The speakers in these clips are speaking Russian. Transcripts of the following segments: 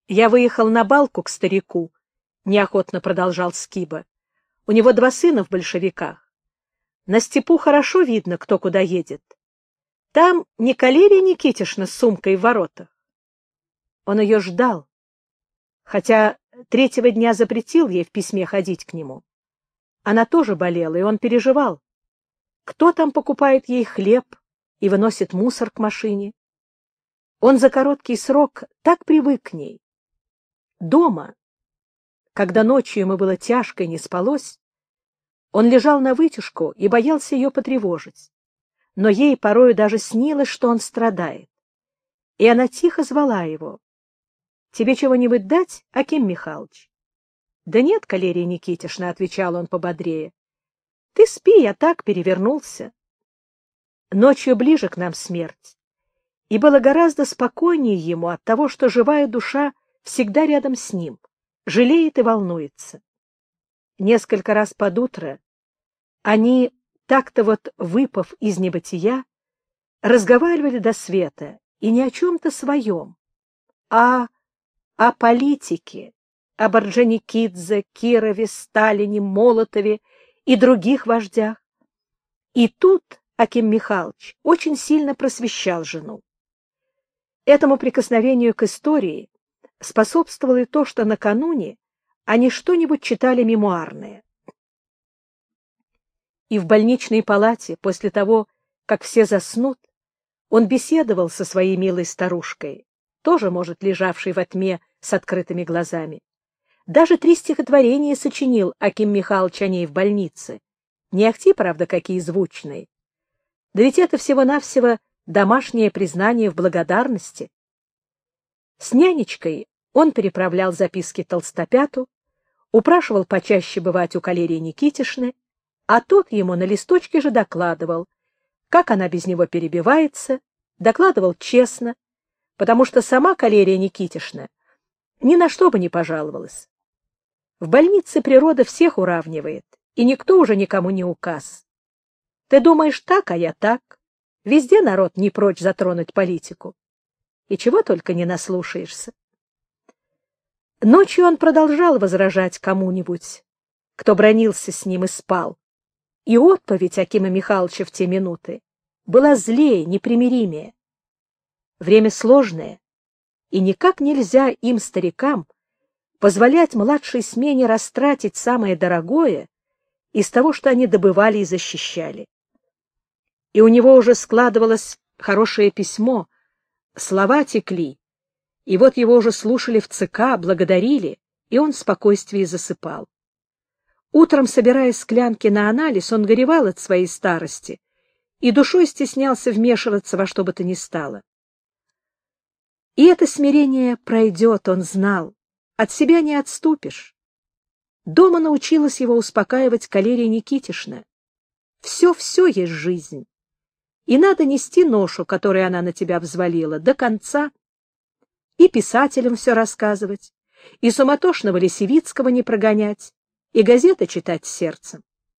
Я выехал на балку к старику, — неохотно продолжал Скиба. У него 2 сына в большевиках. На степу хорошо видно, кто куда едет. Там не Калерия Никитишна с сумкой в воротах. Он ее ждал, хотя 3-го дня запретил ей в письме ходить к нему. Она тоже болела, и он переживал. Кто там покупает ей хлеб и выносит мусор к машине? Он за короткий срок так привык к ней. Дома, когда ночью ему было тяжко и не спалось, он лежал навытяжку и боялся ее потревожить. Но ей порою даже снилось, что он страдает. И она тихо звала его. — Тебе чего-нибудь дать, Аким Михайлович? — Да нет, Калерия Никитишна, — отвечал он пободрее. — Ты спи, я так перевернулся. Ночью ближе к нам смерть. И было гораздо спокойнее ему от того, что живая душа всегда рядом с ним, жалеет и волнуется. Несколько раз под утро они, так-то вот выпав из небытия, разговаривали до света, и не о чем-то своем, а о политике, об Орджоникидзе, Кирове, Сталине, Молотове и других вождях. И тут Аким Михайлович очень сильно просвещал жену. Этому прикосновению к истории способствовало и то, что накануне они что-нибудь читали мемуарное. И в больничной палате, после того, как все заснут, он беседовал со своей милой старушкой, тоже, может, лежавшей во тьме с открытыми глазами. Даже 3 стихотворения сочинил Аким Михайлович о ней в больнице. Не ахти, правда, какие звучные. Да ведь это всего-навсего домашнее признание в благодарности. С нянечкой он переправлял записки Толстопяту, упрашивал почаще бывать у Калерии Никитишны, а тот ему на листочке же докладывал, как она без него перебивается, докладывал честно, потому что сама Калерия Никитишна ни на что бы не пожаловалась. В больнице природа всех уравнивает, и никто уже никому не указ. Ты думаешь так, а я так. Везде народ не прочь затронуть политику. И чего только не наслушаешься. Ночью он продолжал возражать кому-нибудь, кто бранился с ним и спал. И отповедь Акима Михайловича в те минуты была злее, непримиримее. Время сложное, и никак нельзя им, старикам, позволять младшей смене растратить самое дорогое из того, что они добывали и защищали. И у него уже складывалось хорошее письмо, слова текли, и вот его уже слушали в ЦК, благодарили, и он в спокойствии засыпал. Утром, собирая склянки на анализ, он горевал от своей старости и душой стеснялся вмешиваться во что бы то ни стало. И это смирение пройдет, он знал, от себя не отступишь. Дома научилась его успокаивать Калерия Никитишна. Все-все есть жизнь, и надо нести ношу, которую она на тебя взвалила, до конца, и писателям все рассказывать, и суматошного Лисевицкого не прогонять, и газеты читать сердцем.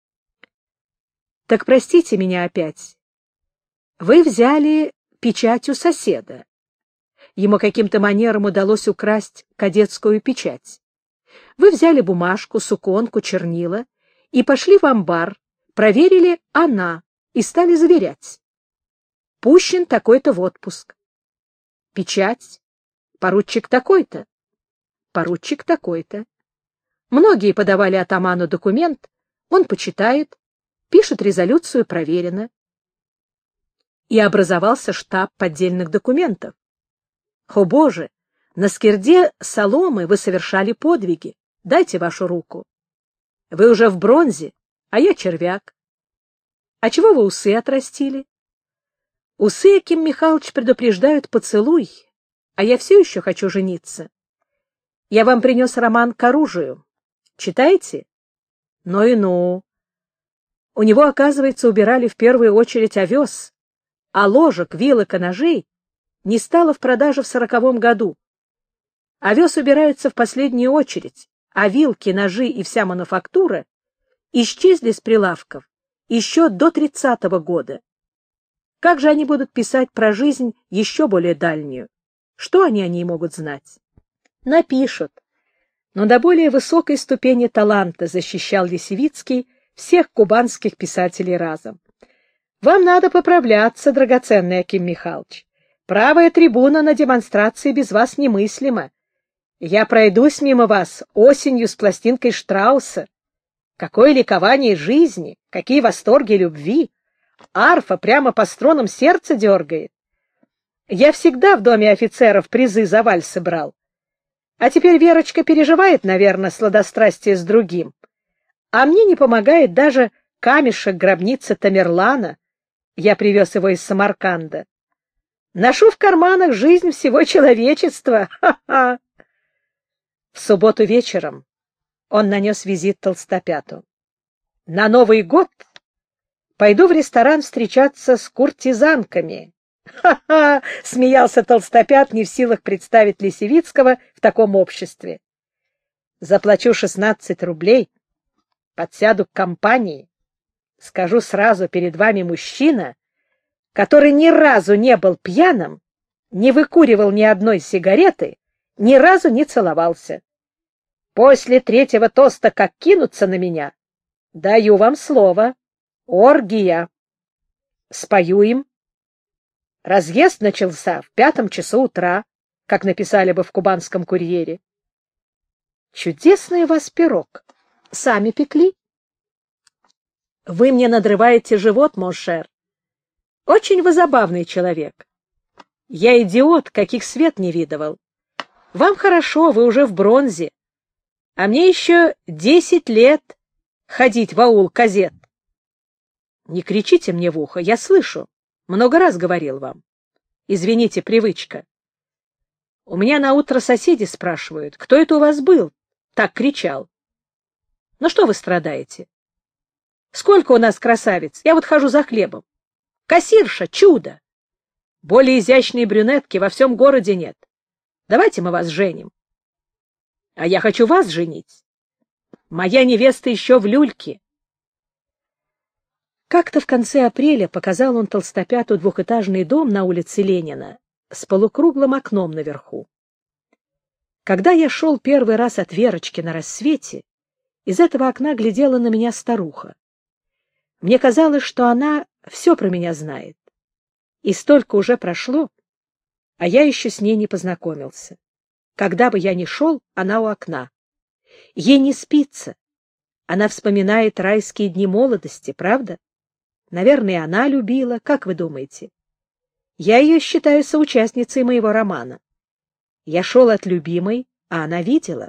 Так простите меня опять. Вы взяли печать у соседа. Ему каким-то манером удалось украсть кадетскую печать. Вы взяли бумажку, суконку, чернила и пошли в амбар, проверили она и стали заверять. Пущен такой-то в отпуск. Печать. Поручик такой-то. Поручик такой-то. Многие подавали атаману документ, он почитает, пишет резолюцию «Проверено». И образовался штаб поддельных документов. О, Боже! На скирде соломы вы совершали подвиги. Дайте вашу руку. Вы уже в бронзе, а я червяк. А чего вы усы отрастили? Усы, Аким Михайлович, предупреждают поцелуй, а я все еще хочу жениться. Я вам принес роман «К оружию». Читаете? Ну и ну. У него, оказывается, убирали в первую очередь овес, а ложек, вилок и ножей не стало в продаже в 40-м году. Овес убирается в последнюю очередь, а вилки, ножи и вся мануфактура исчезли с прилавков еще до 30-го года. Как же они будут писать про жизнь еще более дальнюю? Что они о ней могут знать? Напишут. Но до более высокой ступени таланта защищал Лисевицкий всех кубанских писателей разом. Вам надо поправляться, драгоценный Аким Михайлович. Правая трибуна на демонстрации без вас немыслима. Я пройдусь мимо вас осенью с пластинкой Штрауса. Какое ликование жизни, какие восторги любви! Арфа прямо по струнам сердца дергает. Я всегда в доме офицеров призы за вальсы брал. А теперь Верочка переживает, наверное, сладострастие с другим. А мне не помогает даже камешек гробницы Тамерлана. Я привез его из Самарканда. Ношу в карманах жизнь всего человечества. Ха-ха! В субботу вечером он нанес визит Толстопяту. На Новый год пойду в ресторан встречаться с куртизанками. «Ха-ха!» — смеялся Толстопят, не в силах представить Лисевицкого в таком обществе. «Заплачу 16 рублей, подсяду к компании. Скажу сразу, перед вами мужчина, который ни разу не был пьяным, не выкуривал ни одной сигареты, ни разу не целовался. После третьего тоста как кинутся на меня, даю вам слово, оргия. Спою им. Разъезд начался в 5 часу утра, как написали бы в кубанском курьере. Чудесный у вас пирог. Сами пекли? Вы мне надрываете живот, моншер. Очень вы забавный человек. Я идиот, каких свет не видывал. Вам хорошо, вы уже в бронзе. А мне еще 10 лет ходить в аул казет. Не кричите мне в ухо, я слышу. Много раз говорил вам. Извините, привычка. У меня наутро соседи спрашивают, кто это у вас был? Так кричал. Ну что вы страдаете? Сколько у нас красавиц? Я вот хожу за хлебом. Кассирша, чудо! Более изящной брюнетки во всем городе нет. Давайте мы вас женим. А я хочу вас женить. Моя невеста еще в люльке. Как-то в конце апреля показал он Толстопяту двухэтажный дом на улице Ленина с полукруглым окном наверху. Когда я шел первый раз от Верочки на рассвете, из этого окна глядела на меня старуха. Мне казалось, что она все про меня знает. И столько уже прошло, а я еще с ней не познакомился. Когда бы я ни шел, она у окна. Ей не спится. Она вспоминает райские дни молодости, правда? Наверное, она любила, как вы думаете? Я ее считаю соучастницей моего романа. Я шел от любимой, а она видела.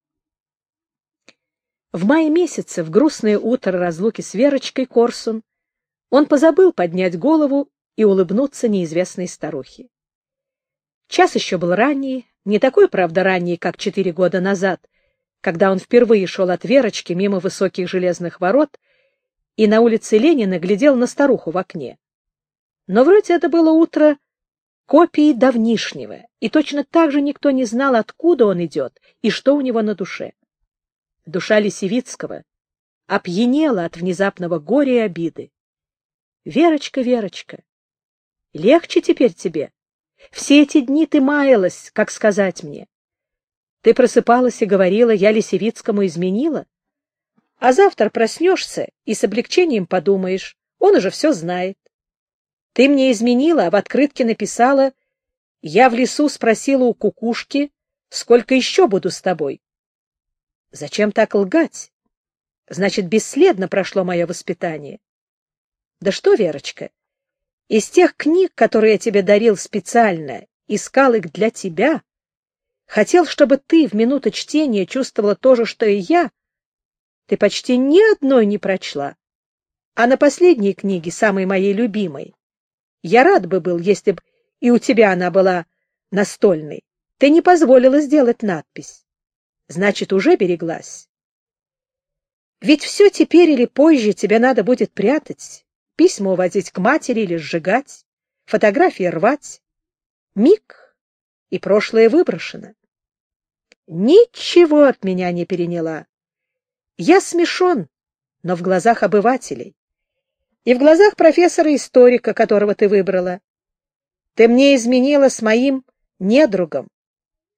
В мае месяце, в грустное утро разлуки с Верочкой Корсун, он позабыл поднять голову и улыбнуться неизвестной старухе. Час еще был ранний, не такой, правда, ранний, как 4 года назад, когда он впервые шел от Верочки мимо высоких железных ворот и на улице Ленина глядел на старуху в окне. Но вроде это было утро копии давнишнего, и точно так же никто не знал, откуда он идет и что у него на душе. Душа Лисевицкого опьянела от внезапного горя и обиды. «Верочка, Верочка, легче теперь тебе. Все эти дни ты маялась, как сказать мне. Ты просыпалась и говорила, я Лисевицкому изменила. А завтра проснешься и с облегчением подумаешь, он уже все знает. Ты мне изменила, а в открытке написала, я в лесу спросила у кукушки, сколько еще буду с тобой. Зачем так лгать? Значит, бесследно прошло мое воспитание. Да что, Верочка, из тех книг, которые я тебе дарил специально, искал их для тебя, хотел, чтобы ты в минуту чтения чувствовала то же, что и я, ты почти ни одной не прочла. А на последней книге, самой моей любимой, я рад бы был, если б и у тебя она была настольной, ты не позволила сделать надпись. Значит, уже береглась. Ведь все теперь или позже тебе надо будет прятать, письма увозить к матери или сжигать, фотографии рвать. Миг, и прошлое выброшено. Ничего от меня не переняла. Я смешон, но в глазах обывателей. И в глазах профессора-историка, которого ты выбрала. Ты мне изменила с моим недругом.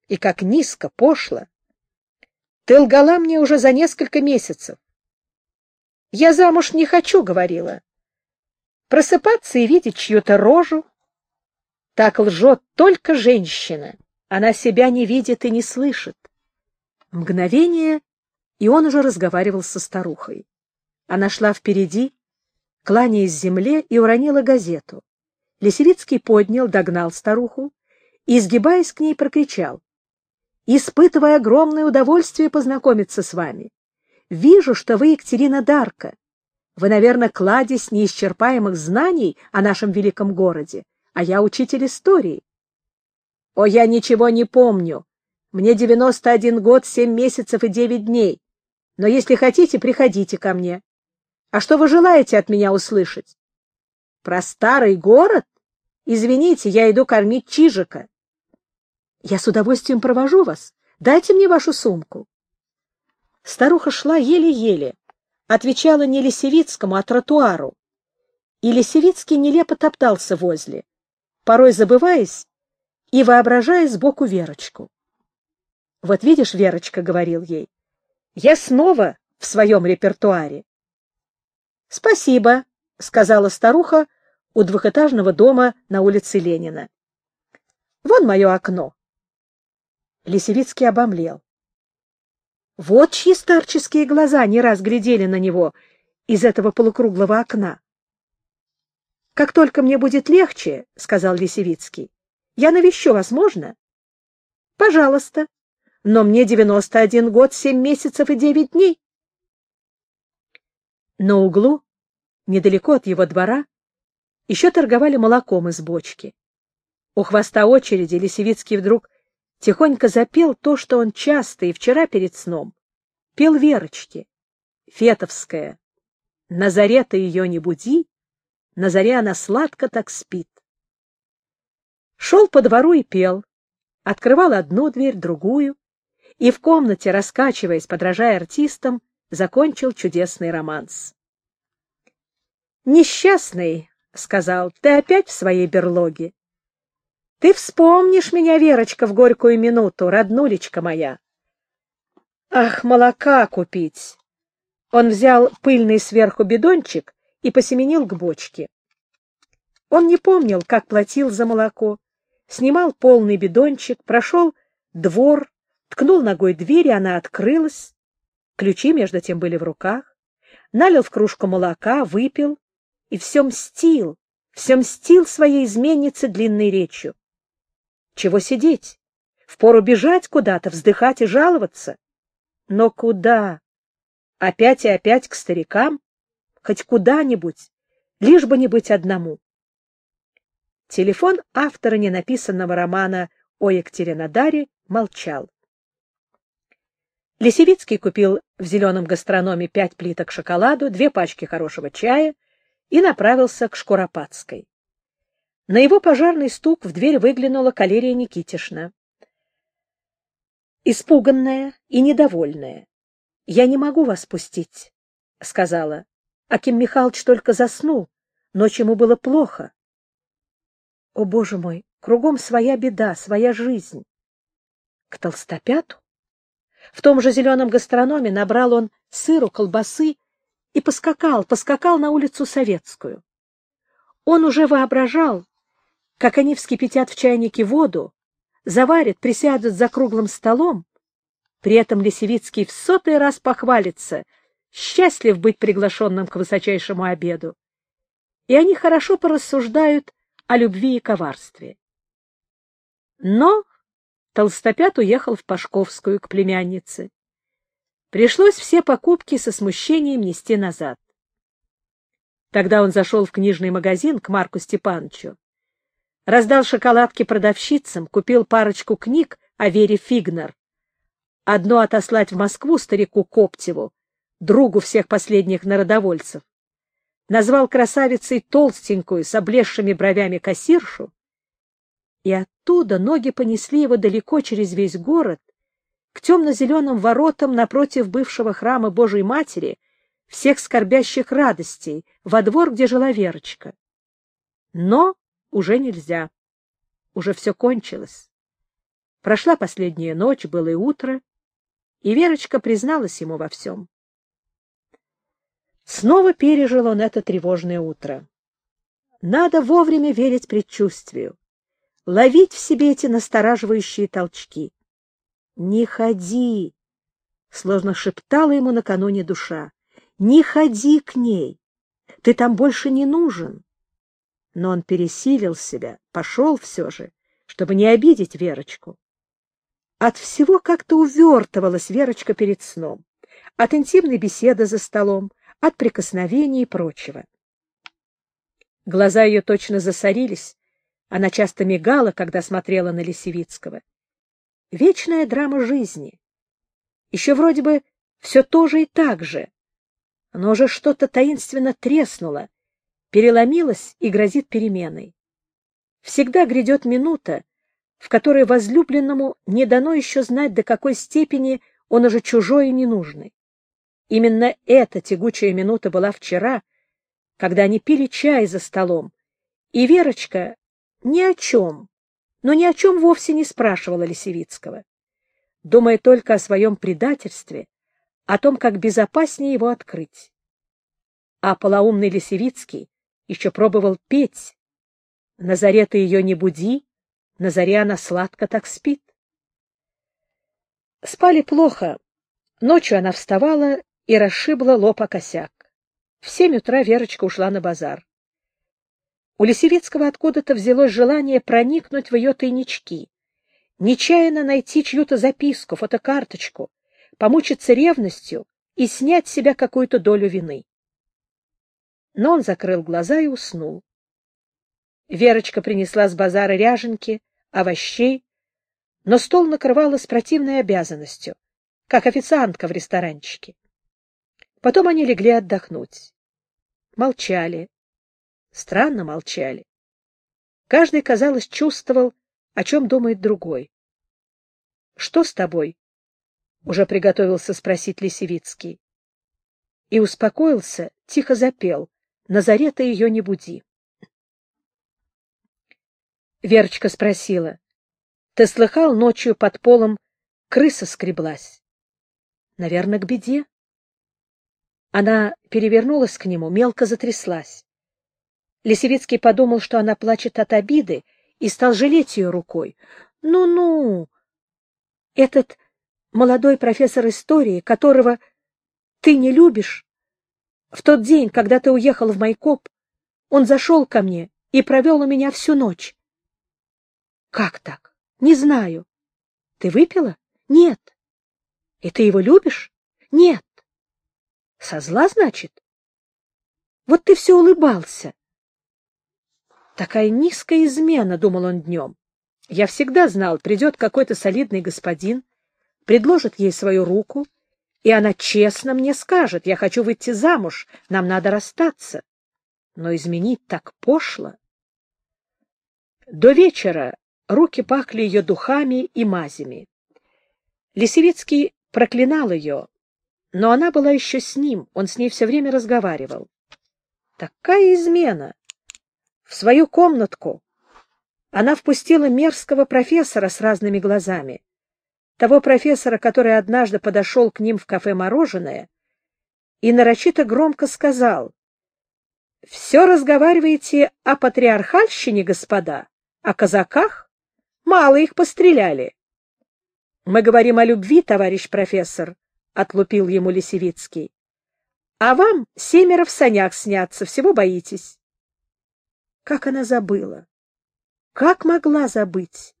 И как низко, пошло. Ты лгала мне уже за несколько месяцев. Я замуж не хочу, говорила. Просыпаться и видеть чью-то рожу. Так лжет только женщина. Она себя не видит и не слышит. Мгновение, и он уже разговаривал со старухой. Она шла впереди, кланяясь земле, и уронила газету. Лисевицкий поднял, догнал старуху и, изгибаясь к ней, прокричал: «Испытывая огромное удовольствие познакомиться с вами. Вижу, что вы Екатерина Дарка. Вы, наверное, кладезь неисчерпаемых знаний о нашем великом городе, а я учитель истории». «О, я ничего не помню. Мне 91 год, 7 месяцев и 9 дней. Но если хотите, приходите ко мне. А что вы желаете от меня услышать? Про старый город? Извините, я иду кормить Чижика». «Я с удовольствием провожу вас. Дайте мне вашу сумку». Старуха шла еле-еле, отвечала не Лисевицкому, а тротуару. И Лисевицкий нелепо топтался возле, порой забываясь и воображая сбоку Верочку. «Вот видишь, Верочка, — говорил ей, — я снова в своем репертуаре». «Спасибо», — сказала старуха у двухэтажного дома на улице Ленина. «Вон мое окно». Лисевицкий обомлел. Вот чьи старческие глаза не раз глядели на него из этого полукруглого окна. «Как только мне будет легче, — сказал Лисевицкий, — я навещу вас, можно?» «Пожалуйста, но мне 91 год, 7 месяцев и 9 дней». На углу, недалеко от его двора, еще торговали молоком из бочки. У хвоста очереди Лисевицкий вдруг тихонько запел то, что он часто и вчера перед сном пел Верочке. Фетовская. «На заре ты ее не буди, на заре она сладко так спит». Шел по двору и пел, открывал одну дверь, другую, и в комнате, раскачиваясь, подражая артистам, закончил чудесный романс. «Несчастный, — сказал, — ты опять в своей берлоге. Ты вспомнишь меня, Верочка, в горькую минуту, роднулечка моя. Ах, молока купить!» Он взял пыльный сверху бидончик и посеменил к бочке. Он не помнил, как платил за молоко, снимал полный бидончик, прошел двор, ткнул ногой дверь, и она открылась. Ключи, между тем, были в руках. Налил в кружку молока, выпил и все мстил своей изменнице длинной речью. Чего сидеть? Впору бежать куда-то, вздыхать и жаловаться. Но куда? Опять и опять к старикам? Хоть куда-нибудь, лишь бы не быть одному. Телефон автора ненаписанного романа о Екатеринодаре молчал. Лисевицкий купил в зеленом гастрономе 5 плиток шоколаду, 2 пачки хорошего чая и направился к Шкуропадской. На его пожарный стук в дверь выглянула Калерия Никитишна. Испуганная и недовольная. «Я не могу вас пустить», — сказала. «Аким Михайлович только заснул, ночью ему было плохо». «О, Боже мой, кругом своя беда, своя жизнь». «К Толстопяту?» В том же зеленом гастрономе набрал он сыру, колбасы и поскакал на улицу Советскую. Он уже воображал, как они вскипятят в чайнике воду, заварят, присядут за круглым столом. При этом Лисевицкий в 100-й раз похвалится, счастлив быть приглашенным к высочайшему обеду. И они хорошо порассуждают о любви и коварстве. Но Толстопят уехал в Пашковскую к племяннице. Пришлось все покупки со смущением нести назад. Тогда он зашел в книжный магазин к Марку Степановичу, раздал шоколадки продавщицам, купил парочку книг о Вере Фигнер, одно отослать в Москву старику Коптеву, другу всех последних народовольцев, назвал красавицей толстенькую с облезшими бровями кассиршу, и оттуда ноги понесли его далеко через весь город, к темно-зеленым воротам напротив бывшего храма Божией Матери, всех скорбящих радостей, во двор, где жила Верочка. Но уже нельзя. Уже все кончилось. Прошла последняя ночь, было и утро, и Верочка призналась ему во всем. Снова пережил он это тревожное утро. Надо вовремя верить предчувствию, ловить в себе эти настораживающие толчки. «Не ходи!» — сложно шептала ему накануне душа. «Не ходи к ней! Ты там больше не нужен!» Но он пересилил себя, пошел все же, чтобы не обидеть Верочку. От всего как-то увертывалась Верочка перед сном. От интимной беседы за столом, от прикосновений и прочего. Глаза ее точно засорились, она часто мигала, когда смотрела на Лисевицкого. Вечная драма жизни. Еще вроде бы все то же и так же, но уже что-то таинственно треснуло, переломилось и грозит переменой. Всегда грядет минута, в которой возлюбленному не дано еще знать, до какой степени он уже чужой и ненужный. Именно эта тягучая минута была вчера, когда они пили чай за столом, и Верочка ни о чем, но ни о чем вовсе не спрашивала Лисевицкого, думая только о своем предательстве, о том, как безопаснее его открыть. А полоумный Лисевицкий еще пробовал петь: «На заре ты ее не буди, на заре она сладко так спит». Спали плохо. Ночью она вставала и расшибла лоб о косяк. В 7 утра Верочка ушла на базар. У Лисевицкого откуда-то взялось желание проникнуть в ее тайнички, нечаянно найти чью-то записку, фотокарточку, помучиться ревностью и снять с себя какую-то долю вины. Но он закрыл глаза и уснул. Верочка принесла с базара ряженки, овощей, но стол накрывала с противной обязанностью, как официантка в ресторанчике. Потом они легли отдохнуть. Молчали. Странно молчали. Каждый, казалось, чувствовал, о чем думает другой. — Что с тобой? — уже приготовился спросить Лисевицкий. И успокоился, тихо запел: «На заре ты ее не буди». Верочка спросила: — Ты слыхал, ночью под полом крыса скреблась? — Наверное, к беде. Она перевернулась к нему, мелко затряслась. Лисевицкий подумал, что она плачет от обиды, и стал жалеть ее рукой. «Ну-ну, этот молодой профессор истории, которого ты не любишь, в тот день, когда ты уехал в Майкоп, он зашел ко мне и провел у меня всю ночь». «Как так? Не знаю. Ты выпила? Нет. И ты его любишь? Нет. Со зла, значит? Вот ты все улыбался». Такая низкая измена, — думал он днем. Я всегда знал, придет какой-то солидный господин, предложит ей свою руку, и она честно мне скажет: я хочу выйти замуж, нам надо расстаться. Но изменить так пошло. До вечера руки пахли ее духами и мазями. Лисевицкий проклинал ее, но она была еще с ним, он с ней все время разговаривал. Такая измена! В свою комнатку она впустила мерзкого профессора с разными глазами, того профессора, который однажды подошел к ним в кафе «Мороженое» и нарочито громко сказал: «Все разговариваете о патриархальщине, господа, о казаках? Мало их постреляли». «Мы говорим о любви, товарищ профессор», — отлупил ему Лисевицкий. «А вам 7 в санях снятся, всего боитесь». Как она забыла? Как могла забыть?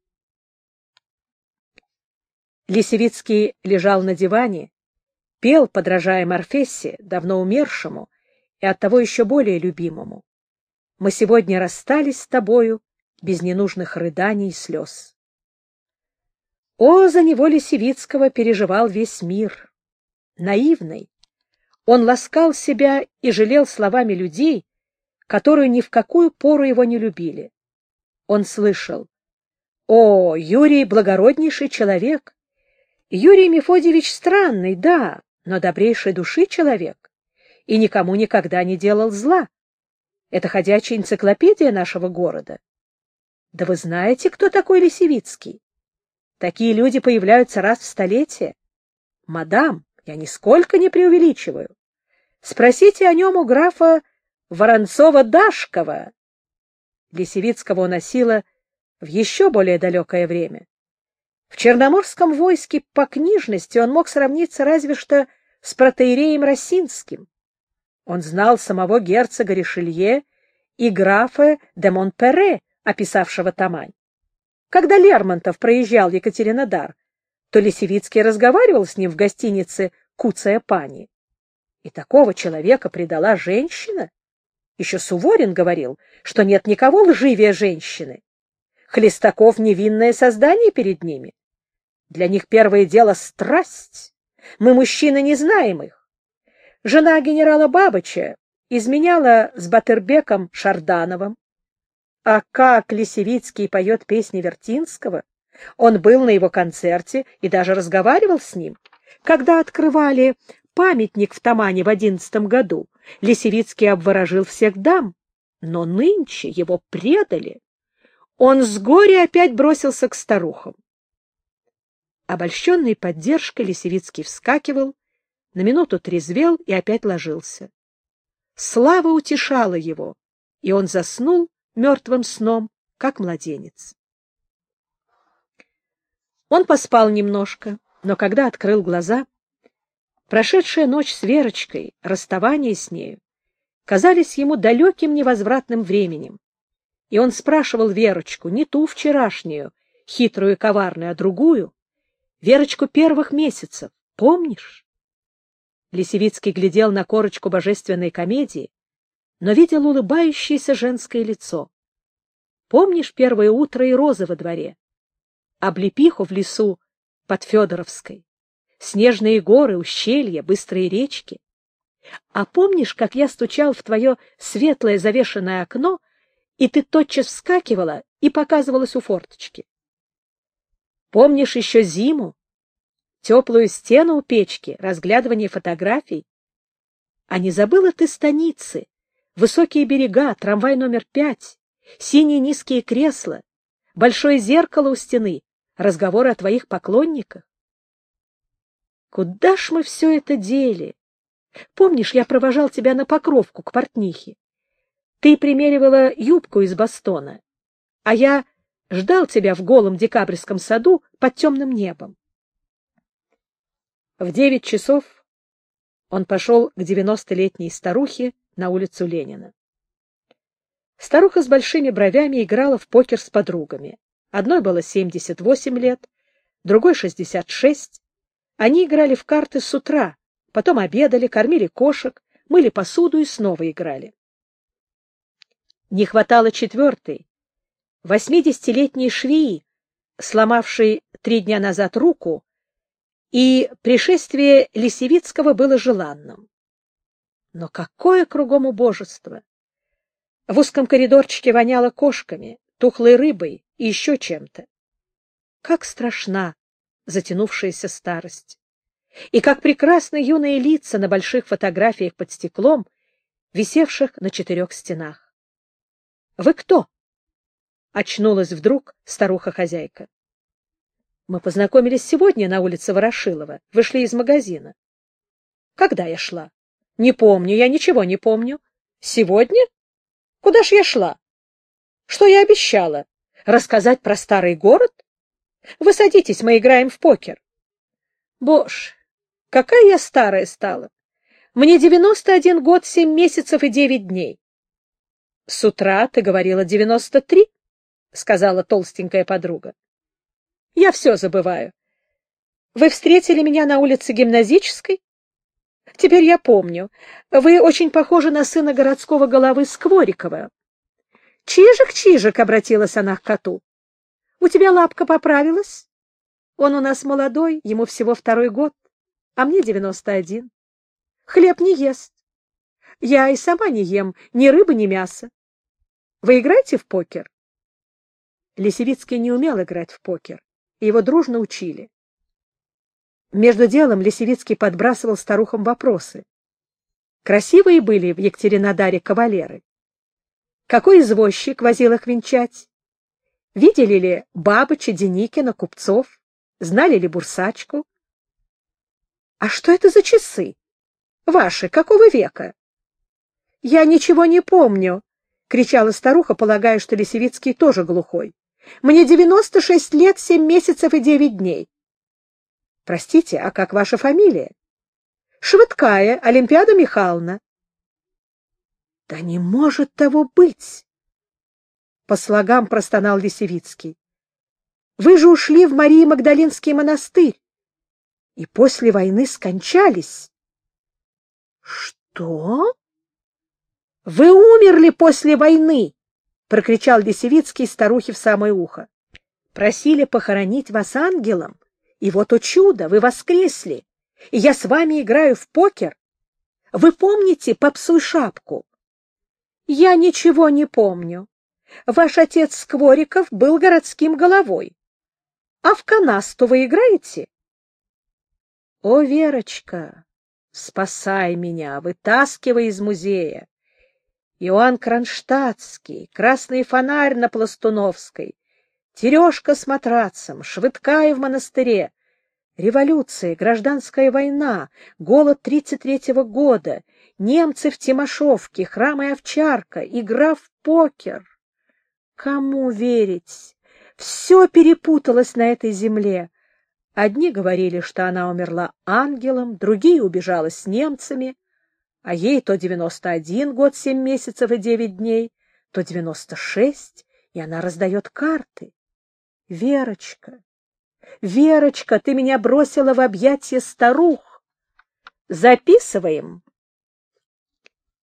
Лисевицкий лежал на диване, пел, подражая Морфессе, давно умершему и оттого еще более любимому: «Мы сегодня расстались с тобою без ненужных рыданий и слез». О, за него Лисевицкого переживал весь мир. Наивный, он ласкал себя и жалел словами людей, которые ни в какую пору его не любили. Он слышал: «О, Юрий — благороднейший человек. Юрий Мефодьевич странный, да, но добрейшей души человек, и никому никогда не делал зла. Это ходячая энциклопедия нашего города». Да вы знаете, кто такой Лисевицкий? Такие люди появляются раз в столетие. Мадам, я нисколько не преувеличиваю. Спросите о нем у графа Воронцова-Дашкова. Лисевицкого уносило в еще более далекое время. В Черноморском войске по книжности он мог сравниться разве что с протоиереем Росинским. Он знал самого герцога Ришелье и графа де Монпере, описавшего Тамань. Когда Лермонтов проезжал в Екатеринодар, то Лисевицкий разговаривал с ним в гостинице «Куцая пани». И такого человека предала женщина. Еще Суворин говорил, что нет никого лживее женщины. Хлестаков — невинное создание перед ними. Для них первое дело — страсть. Мы, мужчины, не знаем их. Жена генерала Бабыча изменяла с Батырбеком Шардановым. А как Лисевицкий поет песни Вертинского! Он был на его концерте и даже разговаривал с ним. Когда открывали памятник в Тамане в 11 году, Лисевицкий обворожил всех дам, но нынче его предали. Он с горя опять бросился к старухам. Обольщенный поддержкой, Лисевицкий вскакивал, на минуту трезвел и опять ложился. Слава утешала его, и он заснул мертвым сном, как младенец. Он поспал немножко, но когда открыл глаза, прошедшая ночь с Верочкой, расставание с нею, казались ему далеким невозвратным временем. И он спрашивал Верочку, не ту вчерашнюю, хитрую и коварную, а другую, Верочку первых месяцев, помнишь? Лисевицкий глядел на корочку божественной комедии, но видел улыбающееся женское лицо. Помнишь первое утро и розы во дворе? Облепиху в лесу под Федоровской? Снежные горы, ущелья, быстрые речки? А помнишь, как я стучал в твое светлое завешенное окно, и ты тотчас вскакивала и показывалась у форточки? Помнишь еще зиму, теплую стену у печки, разглядывание фотографий? А не забыла ты станицы, высокие берега, трамвай номер 5, синие низкие кресла, большое зеркало у стены, разговоры о твоих поклонниках? Куда ж мы все это дели? Помнишь, я провожал тебя на Покровку к портнихе? Ты примеривала юбку из Бостона, а я ждал тебя в голом декабрьском саду под темным небом. В 9 часов он пошел к 90-летней старухе на улицу Ленина. Старуха с большими бровями играла в покер с подругами. Одной было 78 лет, другой — 66. Они играли в карты с утра, потом обедали, кормили кошек, мыли посуду и снова играли. Не хватало четвертой, 80-летней швеи, сломавшей 3 дня назад руку, и пришествие Лисевицкого было желанным. Но какое кругом убожество! В узком коридорчике воняло кошками, тухлой рыбой и еще чем-то. Как страшна затянувшаяся старость! И как прекрасны юные лица на больших фотографиях под стеклом, висевших на 4 стенах. — Вы кто? — очнулась вдруг старуха-хозяйка. — Мы познакомились сегодня на улице Ворошилова, вышли из магазина. — Когда я шла? — Не помню, я ничего не помню. — Сегодня? Куда ж я шла? Что я обещала? Рассказать про старый город? Вы садитесь, мы играем в покер. Боже, какая я старая стала! Мне 91 год, 7 месяцев и 9 дней. — С утра ты говорила 93, — сказала толстенькая подруга. — Я все забываю. Вы встретили меня на улице Гимназической? Теперь я помню. Вы очень похожи на сына городского головы Скворикова. — Чижик, Чижик, — обратилась она к коту. — У тебя лапка поправилась? Он у нас молодой, ему всего 2-й год, а мне 91. Хлеб не ест. Я и сама не ем ни рыбы, ни мяса. Вы играете в покер? Лисевицкий не умел играть в покер, и его дружно учили. Между делом Лисевицкий подбрасывал старухам вопросы. Красивые были в Екатеринодаре кавалеры. Какой извозчик возил их венчать? Видели ли Бабыча, Деникина, купцов? Знали ли бурсачку? — А что это за часы? Ваши, какого века? — Я ничего не помню, — кричала старуха, полагая, что Лисевицкий тоже глухой. — Мне 96 лет, 7 месяцев и 9 дней. — Простите, а как ваша фамилия? — Швыдкая Олимпиада Михайловна. — Да не может того быть! — по слогам простонал Лисевицкий. — Вы же ушли в Марии Магдалинский монастырь и после войны скончались. — Что? — Вы умерли после войны! — прокричал Лисевицкий старухе в самое ухо. — Просили похоронить вас ангелом, и вот, о чудо, вы воскресли, и я с вами играю в покер. Вы помните попсу и шапку? — Я ничего не помню. Ваш отец Сквориков был городским головой. А в канасту вы играете? — О, Верочка, спасай меня, вытаскивай из музея. Иоанн Кронштадтский, красный фонарь на Пластуновской, Терешка с матрацем, Швыдкая в монастыре, революция, гражданская война, голод 33-го года, немцы в Тимошовке, храм и овчарка, игра в покер. Кому верить? Все перепуталось на этой земле. Одни говорили, что она умерла ангелом, другие убежала с немцами, а ей то 91 год, 7 месяцев и 9 дней, то 96, и она раздает карты. Верочка, Верочка, ты меня бросила в объятия старух. Записываем.